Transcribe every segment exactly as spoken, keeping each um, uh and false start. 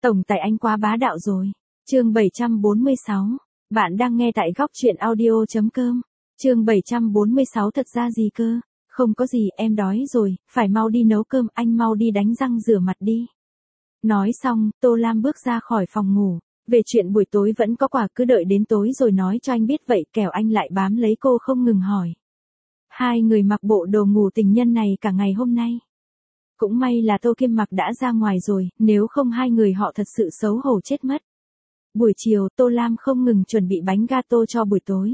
Tổng tài anh quá bá đạo rồi. Chương bảy trăm bốn mươi sáu. Bạn đang nghe tại góc truyện audio chấm com. Chương bảy trăm bốn mươi sáu thật ra gì cơ? Không có gì, em đói rồi, phải mau đi nấu cơm, anh mau đi đánh răng rửa mặt đi. Nói xong, Tô Lam bước ra khỏi phòng ngủ. Về chuyện buổi tối vẫn có quà, cứ đợi đến tối rồi nói cho anh biết vậy, kẻo anh lại bám lấy cô không ngừng hỏi. Hai người mặc bộ đồ ngủ tình nhân này cả ngày hôm nay. Cũng may là Tô Kim Mặc đã ra ngoài rồi, nếu không hai người họ thật sự xấu hổ chết mất. Buổi chiều, Tô Lam không ngừng chuẩn bị bánh gato cho buổi tối.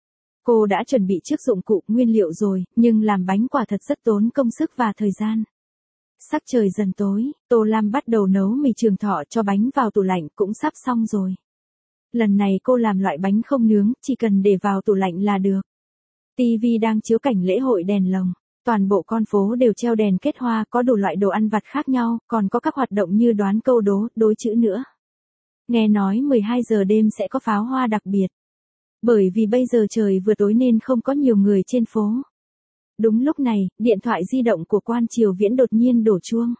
Cô đã chuẩn bị trước dụng cụ, nguyên liệu rồi, nhưng làm bánh quả thật rất tốn công sức và thời gian. Sắc trời dần tối, Tô Lam bắt đầu nấu mì trường thọ cho bánh vào tủ lạnh, cũng sắp xong rồi. Lần này cô làm loại bánh không nướng, chỉ cần để vào tủ lạnh là được. ti vi đang chiếu cảnh lễ hội đèn lồng. Toàn bộ con phố đều treo đèn kết hoa, có đủ loại đồ ăn vặt khác nhau, còn có các hoạt động như đoán câu đố, đối chữ nữa. Nghe nói mười hai giờ đêm sẽ có pháo hoa đặc biệt. Bởi vì bây giờ trời vừa tối nên không có nhiều người trên phố. Đúng lúc này, điện thoại di động của Quan Triều Viễn đột nhiên đổ chuông.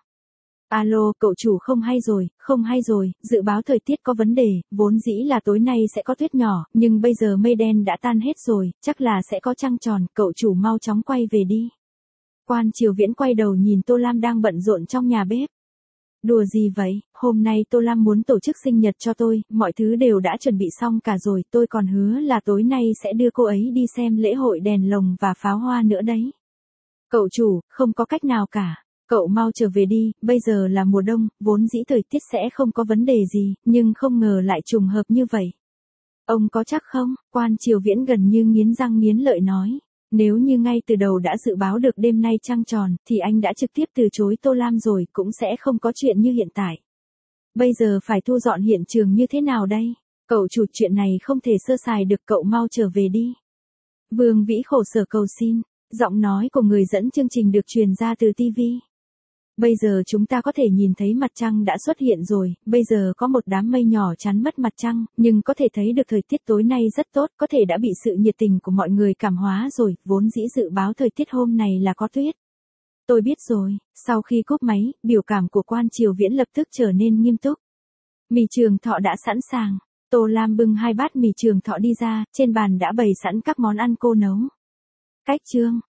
Alo, cậu chủ, không hay rồi, không hay rồi, dự báo thời tiết có vấn đề, vốn dĩ là tối nay sẽ có tuyết nhỏ, nhưng bây giờ mây đen đã tan hết rồi, chắc là sẽ có trăng tròn, cậu chủ mau chóng quay về đi. Quan Triều Viễn quay đầu nhìn Tô Lam đang bận rộn trong nhà bếp. Đùa gì vậy, hôm nay Tô Lam muốn tổ chức sinh nhật cho tôi, mọi thứ đều đã chuẩn bị xong cả rồi, tôi còn hứa là tối nay sẽ đưa cô ấy đi xem lễ hội đèn lồng và pháo hoa nữa đấy. Cậu chủ, không có cách nào cả, cậu mau trở về đi, bây giờ là mùa đông, vốn dĩ thời tiết sẽ không có vấn đề gì, nhưng không ngờ lại trùng hợp như vậy. Ông có chắc không? Quan Triều Viễn gần như nghiến răng nghiến lợi nói. Nếu như ngay từ đầu đã dự báo được đêm nay trăng tròn, thì anh đã trực tiếp từ chối Tô Lam rồi, cũng sẽ không có chuyện như hiện tại. Bây giờ phải thu dọn hiện trường như thế nào đây? Cậu chủ, chuyện này không thể sơ sài được, cậu mau trở về đi. Vương Vĩ khổ sở cầu xin, giọng nói của người dẫn chương trình được truyền ra từ ti vi. Bây giờ chúng ta có thể nhìn thấy mặt trăng đã xuất hiện rồi, bây giờ có một đám mây nhỏ chắn mất mặt trăng, nhưng có thể thấy được thời tiết tối nay rất tốt, có thể đã bị sự nhiệt tình của mọi người cảm hóa rồi, vốn dĩ dự báo thời tiết hôm này là có tuyết. Tôi biết rồi, sau khi cúp máy, biểu cảm của Quan Triều Viễn lập tức trở nên nghiêm túc. Mì trường thọ đã sẵn sàng, Tô Lam bưng hai bát mì trường thọ đi ra, trên bàn đã bày sẵn các món ăn cô nấu. Cách chương,